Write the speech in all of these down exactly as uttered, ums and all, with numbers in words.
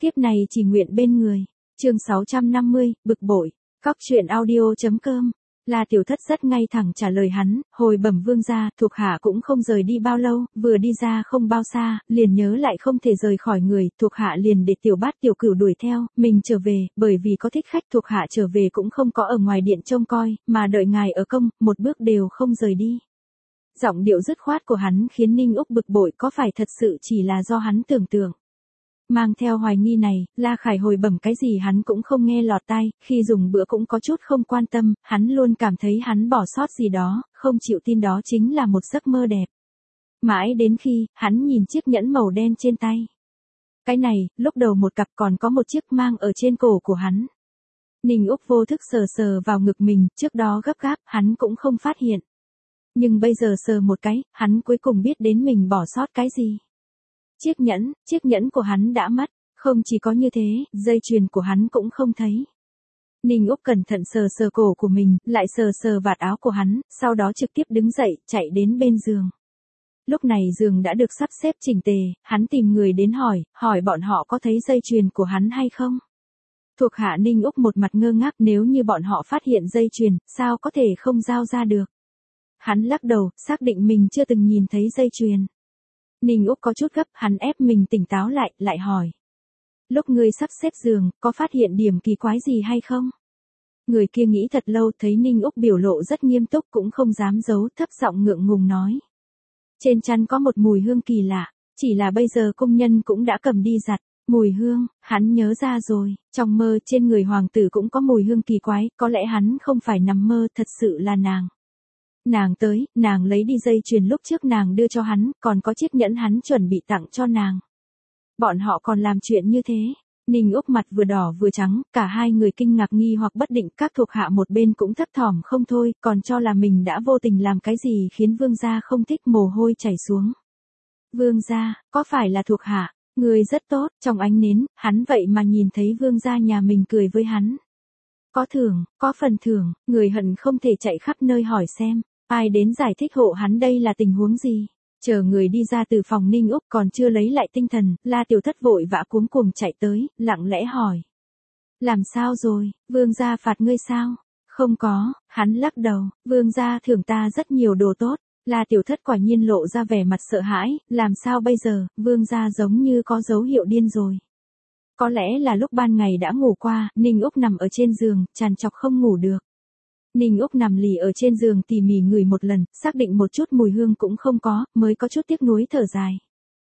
kiếp này chỉ nguyện bên người. Chương sáu trăm năm mươi, bực bội. Cóc truyện audio.com. La Tiểu Thất rất ngay thẳng trả lời hắn, hồi bẩm vương gia, thuộc hạ cũng không rời đi bao lâu, vừa đi ra không bao xa, liền nhớ lại không thể rời khỏi người, thuộc hạ liền để Tiểu Bát Tiểu Cửu đuổi theo, mình trở về, bởi vì có thích khách thuộc hạ trở về cũng không có ở ngoài điện trông coi, mà đợi ngài ở công, một bước đều không rời đi. Giọng điệu dứt khoát của hắn khiến Ninh Úc bực bội, có phải thật sự chỉ là do hắn tưởng tượng. Mang theo hoài nghi này, La Khải hồi bẩm cái gì hắn cũng không nghe lọt tai, khi dùng bữa cũng có chút không quan tâm, hắn luôn cảm thấy hắn bỏ sót gì đó, không chịu tin đó chính là một giấc mơ đẹp. Mãi đến khi, hắn nhìn chiếc nhẫn màu đen trên tay. Cái này, lúc đầu một cặp còn có một chiếc mang ở trên cổ của hắn. Ninh Úc vô thức sờ sờ vào ngực mình, trước đó gấp gáp, hắn cũng không phát hiện. Nhưng bây giờ sờ một cái, hắn cuối cùng biết đến mình bỏ sót cái gì. Chiếc nhẫn, chiếc nhẫn của hắn đã mất, không chỉ có như thế, dây chuyền của hắn cũng không thấy. Ninh Úc cẩn thận sờ sờ cổ của mình, lại sờ sờ vạt áo của hắn, sau đó trực tiếp đứng dậy, chạy đến bên giường. Lúc này giường đã được sắp xếp chỉnh tề, hắn tìm người đến hỏi, hỏi bọn họ có thấy dây chuyền của hắn hay không. Thuộc hạ Ninh Úc một mặt ngơ ngác, nếu như bọn họ phát hiện dây chuyền, sao có thể không giao ra được. Hắn lắc đầu, xác định mình chưa từng nhìn thấy dây chuyền. Ninh Úc có chút gấp, hắn ép mình tỉnh táo lại, lại hỏi. Lúc ngươi sắp xếp giường, có phát hiện điểm kỳ quái gì hay không? Người kia nghĩ thật lâu, thấy Ninh Úc biểu lộ rất nghiêm túc cũng không dám giấu, thấp giọng ngượng ngùng nói. Trên chăn có một mùi hương kỳ lạ, chỉ là bây giờ công nhân cũng đã cầm đi giặt. Mùi hương, hắn nhớ ra rồi, trong mơ trên người hoàng tử cũng có mùi hương kỳ quái, có lẽ hắn không phải nằm mơ, thật sự là nàng. Nàng tới, nàng lấy đi dây chuyền lúc trước nàng đưa cho hắn, còn có chiếc nhẫn hắn chuẩn bị tặng cho nàng. Bọn họ còn làm chuyện như thế. Ninh Úc mặt vừa đỏ vừa trắng, cả hai người kinh ngạc nghi hoặc bất định, các thuộc hạ một bên cũng thấp thỏm không thôi, còn cho là mình đã vô tình làm cái gì khiến vương gia không thích, mồ hôi chảy xuống. Vương gia, có phải là thuộc hạ? Người rất tốt, trong ánh nến, hắn vậy mà nhìn thấy vương gia nhà mình cười với hắn. Có thưởng, có phần thưởng, người hận không thể chạy khắp nơi hỏi xem. Ai đến giải thích hộ hắn đây là tình huống gì? Chờ người đi ra từ phòng Ninh Úc còn chưa lấy lại tinh thần, La Tiểu Thất vội vã cuống cuồng chạy tới, lặng lẽ hỏi. Làm sao rồi, vương gia phạt ngươi sao? Không có, hắn lắc đầu, vương gia thưởng ta rất nhiều đồ tốt. La Tiểu Thất quả nhiên lộ ra vẻ mặt sợ hãi, làm sao bây giờ, vương gia giống như có dấu hiệu điên rồi. Có lẽ là lúc ban ngày đã ngủ qua, Ninh Úc nằm ở trên giường, trằn trọc không ngủ được. Ninh Úc nằm lì ở trên giường tỉ mỉ ngửi một lần, xác định một chút mùi hương cũng không có, mới có chút tiếc nuối thở dài.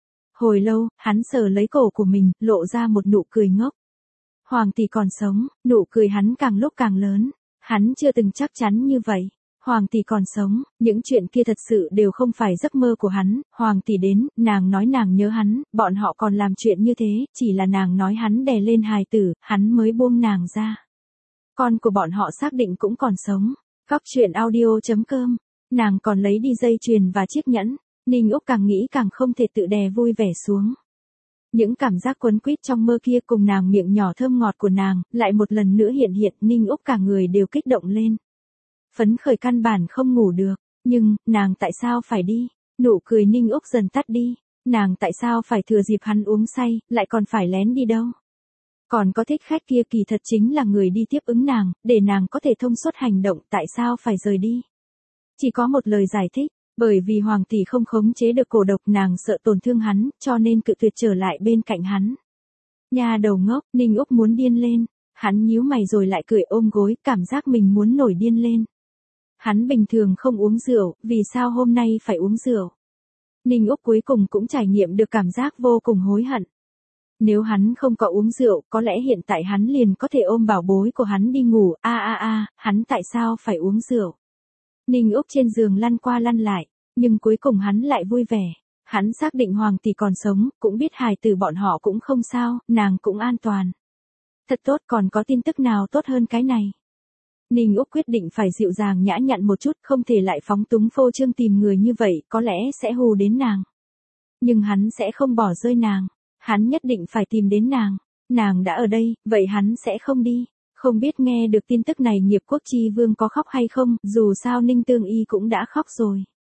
Hồi lâu, hắn sờ lấy cổ của mình, lộ ra một nụ cười ngốc. Hoàng tỷ còn sống, nụ cười hắn càng lúc càng lớn. Hắn chưa từng chắc chắn như vậy. Hoàng tỷ còn sống, những chuyện kia thật sự đều không phải giấc mơ của hắn. Hoàng tỷ đến, nàng nói nàng nhớ hắn, bọn họ còn làm chuyện như thế, chỉ là nàng nói hắn đè lên hài tử, hắn mới buông nàng ra. Con của bọn họ xác định cũng còn sống. Cóc truyện audio.com. Nàng còn lấy đi dây chuyền và chiếc nhẫn. Ninh Úc càng nghĩ càng không thể tự đè vui vẻ xuống. Những cảm giác quấn quýt trong mơ kia cùng nàng miệng nhỏ thơm ngọt của nàng, lại một lần nữa hiện hiện, Ninh Úc cả người đều kích động lên. Phấn khởi căn bản không ngủ được, nhưng, nàng tại sao phải đi? Nụ cười Ninh Úc dần tắt đi. Nàng tại sao phải thừa dịp hắn uống say, lại còn phải lén đi đâu? Còn có thích khách kia kỳ thật chính là người đi tiếp ứng nàng, để nàng có thể thông suốt hành động, tại sao phải rời đi? Chỉ có một lời giải thích, bởi vì hoàng tỷ không khống chế được cổ độc, nàng sợ tổn thương hắn, cho nên cự tuyệt trở lại bên cạnh hắn. Nhà đầu ngốc, Ninh Úc muốn điên lên, hắn nhíu mày rồi lại cười ôm gối, cảm giác mình muốn nổi điên lên. Hắn bình thường không uống rượu, vì sao hôm nay phải uống rượu? Ninh Úc cuối cùng cũng trải nghiệm được cảm giác vô cùng hối hận. Nếu hắn không có uống rượu, có lẽ hiện tại hắn liền có thể ôm bảo bối của hắn đi ngủ, a a a, hắn tại sao phải uống rượu? Ninh Úc trên giường lăn qua lăn lại, nhưng cuối cùng hắn lại vui vẻ. Hắn xác định hoàng tỷ còn sống, cũng biết hài tử bọn họ cũng không sao, nàng cũng an toàn. Thật tốt, còn có tin tức nào tốt hơn cái này? Ninh Úc quyết định phải dịu dàng nhã nhặn một chút, không thể lại phóng túng phô trương tìm người như vậy, có lẽ sẽ hù đến nàng. Nhưng hắn sẽ không bỏ rơi nàng. Hắn nhất định phải tìm đến nàng. Nàng đã ở đây, vậy hắn sẽ không đi. Không biết nghe được tin tức này Nghiệp Quốc Chi Vương có khóc hay không, dù sao Ninh Tương Y cũng đã khóc rồi.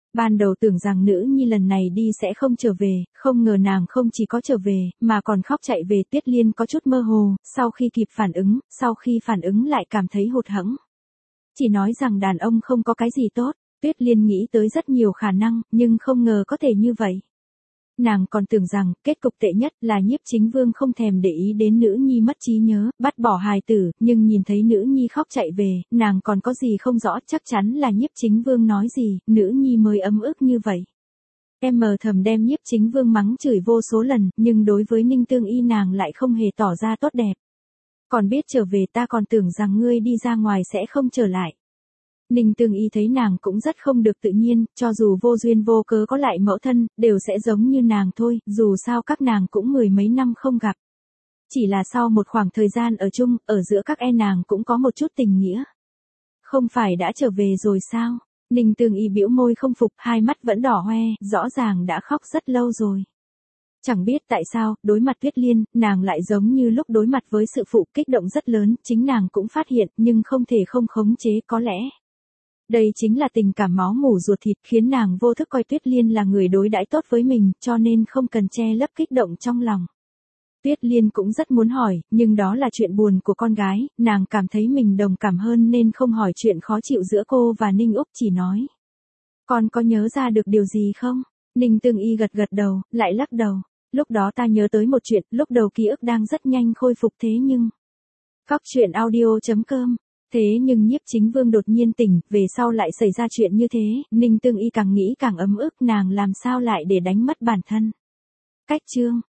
Ban đầu tưởng rằng nữ nhi lần này đi sẽ không trở về, không ngờ nàng không chỉ có trở về, mà còn khóc chạy về. Tuyết Liên có chút mơ hồ, sau khi kịp phản ứng, sau khi phản ứng lại cảm thấy hụt hẫng. Chỉ nói rằng đàn ông không có cái gì tốt, Tuyết Liên nghĩ tới rất nhiều khả năng, nhưng không ngờ có thể như vậy. Nàng còn tưởng rằng, kết cục tệ nhất là Nhiếp Chính Vương không thèm để ý đến nữ nhi mất trí nhớ, bắt bỏ hài tử, nhưng nhìn thấy nữ nhi khóc chạy về, nàng còn có gì không rõ, chắc chắn là Nhiếp Chính Vương nói gì, nữ nhi mới ấm ức như vậy. Em mờ thầm đem Nhiếp Chính Vương mắng chửi vô số lần, nhưng đối với Ninh Tương Y nàng lại không hề tỏ ra tốt đẹp. Còn biết trở về, ta còn tưởng rằng ngươi đi ra ngoài sẽ không trở lại. Ninh Tương Y thấy nàng cũng rất không được tự nhiên, cho dù vô duyên vô cớ có lại mẫu thân, đều sẽ giống như nàng thôi, dù sao các nàng cũng mười mấy năm không gặp. Chỉ là sau một khoảng thời gian ở chung, ở giữa các em nàng cũng có một chút tình nghĩa. Không phải đã trở về rồi sao? Ninh Tương Y bĩu môi không phục, hai mắt vẫn đỏ hoe, rõ ràng đã khóc rất lâu rồi. Chẳng biết tại sao, đối mặt Tuyết Liên, nàng lại giống như lúc đối mặt với sự phụ, kích động rất lớn, chính nàng cũng phát hiện, nhưng không thể không khống chế. Có lẽ đây chính là tình cảm máu mủ ruột thịt, khiến nàng vô thức coi Tuyết Liên là người đối đãi tốt với mình, cho nên không cần che lấp kích động trong lòng. Tuyết Liên cũng rất muốn hỏi, nhưng đó là chuyện buồn của con gái, nàng cảm thấy mình đồng cảm hơn nên không hỏi chuyện khó chịu giữa cô và Ninh Úc, chỉ nói. Con có nhớ ra được điều gì không? Ninh Tương Y gật gật đầu, lại lắc đầu. Lúc đó ta nhớ tới một chuyện, lúc đầu ký ức đang rất nhanh khôi phục thế nhưng... Cóc truyện audio chấm com. Thế nhưng Nhiếp Chính Vương đột nhiên tỉnh, về sau lại xảy ra chuyện như thế, Ninh Tương Y càng nghĩ càng ấm ức, nàng làm sao lại để đánh mất bản thân. Cách chương